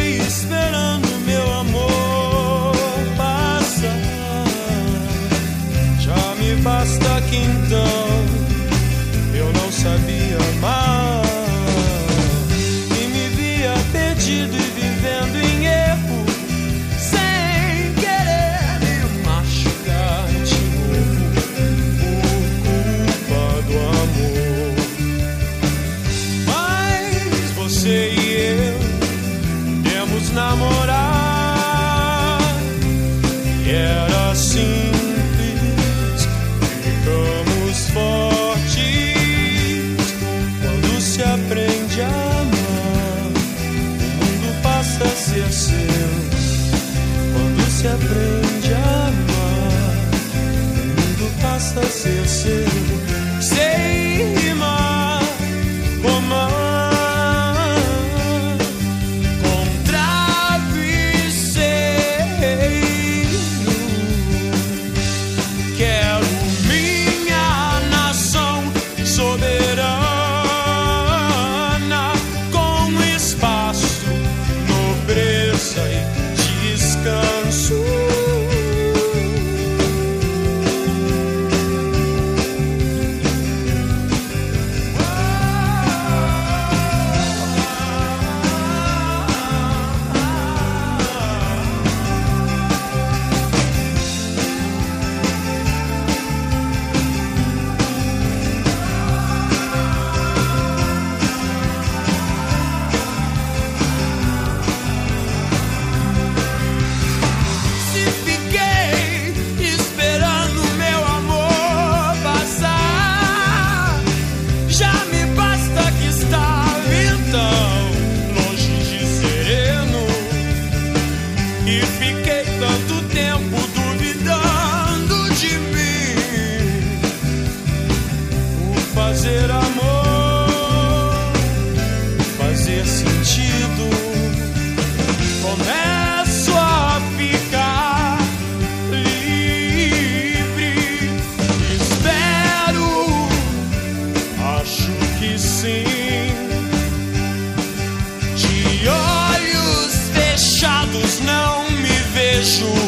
esperando meu amor passar. Já me basta que então eu não sabia amar e me via perdido e vivendo em erro, sem querer me machucar de novo por culpa do amor. Mas você e eu demos namorar e era simples, ficamos fortes. Quando se aprende a amar, o mundo passa a ser seu. Quando se aprende a amar, o mundo passa a ser seu. Sei rimar, romar com travesseiro. Quero minha nação soberana, com espaço, nobreza e descanso. Se fiquei esperando meu amor passar, já me basta que estava então longe de sereno. E fiquei tanto tempo duvidando de mim. O fazer amor, fazer sentido, começo a ficar livre. Espero, acho que sim. De olhos fechados não me vejo